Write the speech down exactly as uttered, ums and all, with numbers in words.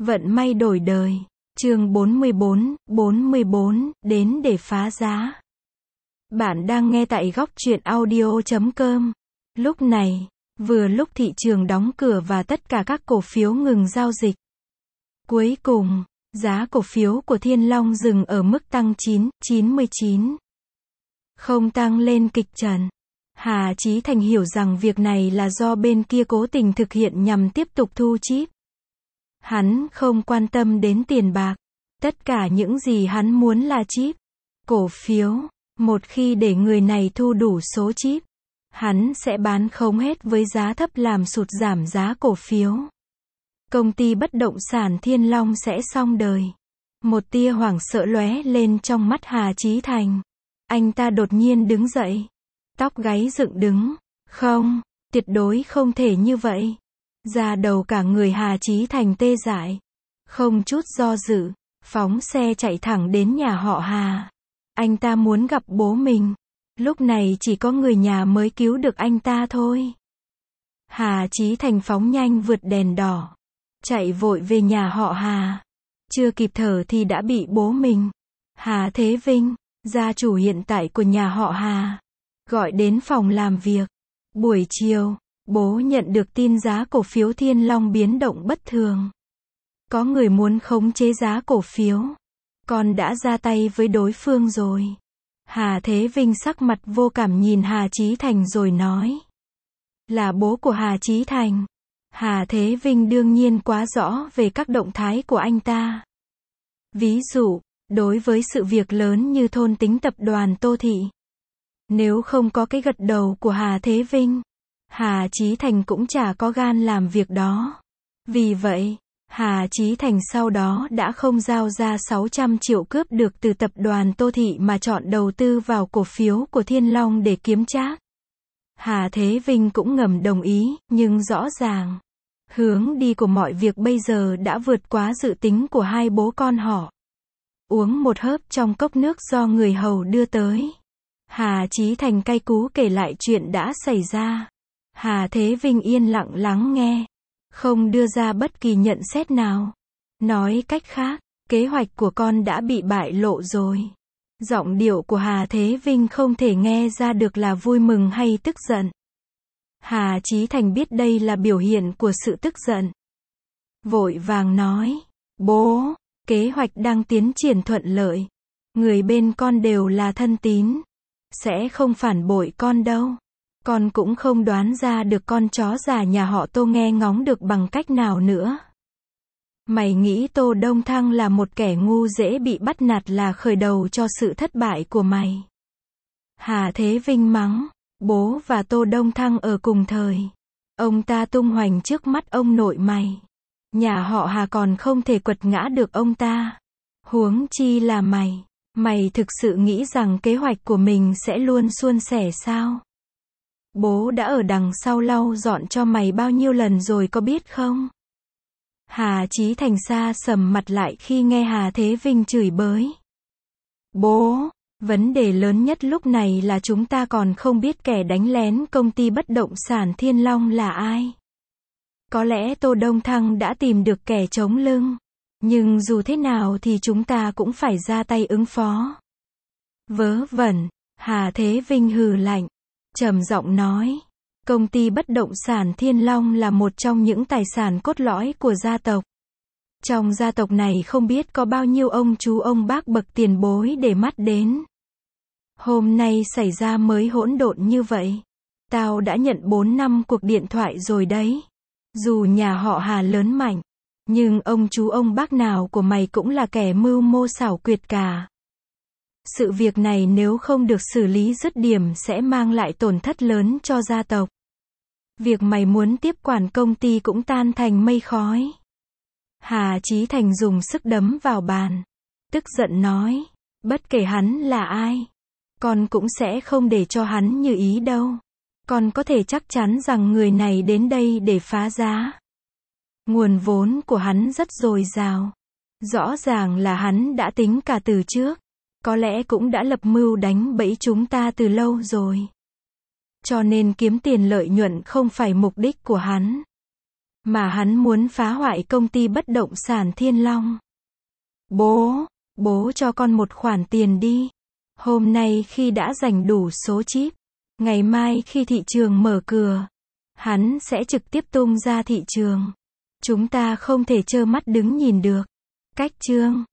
Vận may đổi đời. Chương bốn mươi bốn, bốn mươi bốn, đến để phá giá. Bạn đang nghe tại góc truyện audio chấm com. Lúc này, vừa lúc thị trường đóng cửa và tất cả các cổ phiếu ngừng giao dịch. Cuối cùng, giá cổ phiếu của Thiên Long dừng ở mức tăng chín, chín mươi chín. Không tăng lên kịch trần. Hà Chí Thành hiểu rằng việc này là do bên kia cố tình thực hiện nhằm tiếp tục thu chip. Hắn không quan tâm đến tiền bạc. Tất cả những gì hắn muốn là chip. Cổ phiếu. Một khi để người này thu đủ số chip, hắn sẽ bán không hết với giá thấp làm sụt giảm giá cổ phiếu. Công ty bất động sản Thiên Long sẽ xong đời. Một tia hoảng sợ lóe lên trong mắt Hà Chí Thành. Anh ta đột nhiên đứng dậy. Tóc gáy dựng đứng. Không, tuyệt đối không thể như vậy. Da đầu cả người Hà Chí Thành tê dại. Không chút do dự, phóng xe chạy thẳng đến nhà họ Hà. Anh ta muốn gặp bố mình. Lúc này chỉ có người nhà mới cứu được anh ta thôi. Hà Chí Thành phóng nhanh vượt đèn đỏ. Chạy vội về nhà họ Hà. Chưa kịp thở thì đã bị bố mình, Hà Thế Vinh, gia chủ hiện tại của nhà họ Hà, gọi đến phòng làm việc. Buổi chiều, bố nhận được tin giá cổ phiếu Thiên Long biến động bất thường. Có người muốn khống chế giá cổ phiếu. Con đã ra tay với đối phương rồi. Hà Thế Vinh sắc mặt vô cảm nhìn Hà Chí Thành rồi nói. Là bố của Hà Chí Thành. Hà Thế Vinh đương nhiên quá rõ về các động thái của anh ta. Ví dụ, đối với sự việc lớn như thôn tính tập đoàn Tô Thị. Nếu không có cái gật đầu của Hà Thế Vinh, Hà Chí Thành cũng chả có gan làm việc đó. Vì vậy, Hà Chí Thành sau đó đã không giao ra sáu trăm triệu cướp được từ tập đoàn Tô Thị mà chọn đầu tư vào cổ phiếu của Thiên Long để kiếm trác. Hà Thế Vinh cũng ngầm đồng ý, nhưng rõ ràng, hướng đi của mọi việc bây giờ đã vượt quá dự tính của hai bố con họ. Uống một hớp trong cốc nước do người hầu đưa tới. Hà Chí Thành cay cú kể lại chuyện đã xảy ra. Hà Thế Vinh yên lặng lắng nghe, không đưa ra bất kỳ nhận xét nào. Nói cách khác, kế hoạch của con đã bị bại lộ rồi. Giọng điệu của Hà Thế Vinh không thể nghe ra được là vui mừng hay tức giận. Hà Chí Thành biết đây là biểu hiện của sự tức giận. Vội vàng nói, bố, kế hoạch đang tiến triển thuận lợi. Người bên con đều là thân tín. Sẽ không phản bội con đâu. Con cũng không đoán ra được con chó già nhà họ Tô nghe ngóng được bằng cách nào nữa. Mày nghĩ Tô Đông Thăng là một kẻ ngu dễ bị bắt nạt là khởi đầu cho sự thất bại của mày. Hà Thế Vinh mắng, bố và Tô Đông Thăng ở cùng thời. Ông ta tung hoành trước mắt ông nội mày. Nhà họ Hà còn không thể quật ngã được ông ta. Huống chi là mày. Mày thực sự nghĩ rằng kế hoạch của mình sẽ luôn suôn sẻ sao? Bố đã ở đằng sau lau dọn cho mày bao nhiêu lần rồi có biết không? Hà Chí Thành xa sầm mặt lại khi nghe Hà Thế Vinh chửi bới. Bố, vấn đề lớn nhất lúc này là chúng ta còn không biết kẻ đánh lén công ty bất động sản Thiên Long là ai. Có lẽ Tô Đông Thăng đã tìm được kẻ chống lưng. Nhưng dù thế nào thì chúng ta cũng phải ra tay ứng phó. Vớ vẩn, Hà Thế Vinh hừ lạnh, trầm giọng nói, công ty bất động sản Thiên Long là một trong những tài sản cốt lõi của gia tộc. Trong gia tộc này không biết có bao nhiêu ông chú ông bác bậc tiền bối để mắt đến. Hôm nay xảy ra mới hỗn độn như vậy. Tao đã nhận bốn năm cuộc điện thoại rồi đấy. Dù nhà họ Hà lớn mạnh, nhưng ông chú ông bác nào của mày cũng là kẻ mưu mô xảo quyệt cả. Sự việc này nếu không được xử lý dứt điểm sẽ mang lại tổn thất lớn cho gia tộc. Việc mày muốn tiếp quản công ty cũng tan thành mây khói. Hà Chí Thành dùng sức đấm vào bàn. Tức giận nói, bất kể hắn là ai, con cũng sẽ không để cho hắn như ý đâu. Con có thể chắc chắn rằng người này đến đây để phá giá. Nguồn vốn của hắn rất dồi dào. Rõ ràng là hắn đã tính cả từ trước. Có lẽ cũng đã lập mưu đánh bẫy chúng ta từ lâu rồi. Cho nên kiếm tiền lợi nhuận không phải mục đích của hắn. Mà hắn muốn phá hoại công ty bất động sản Thiên Long. Bố, bố cho con một khoản tiền đi. Hôm nay khi đã giành đủ số chip, ngày mai khi thị trường mở cửa, hắn sẽ trực tiếp tung ra thị trường. Chúng ta không thể trơ mắt đứng nhìn được. Cách chương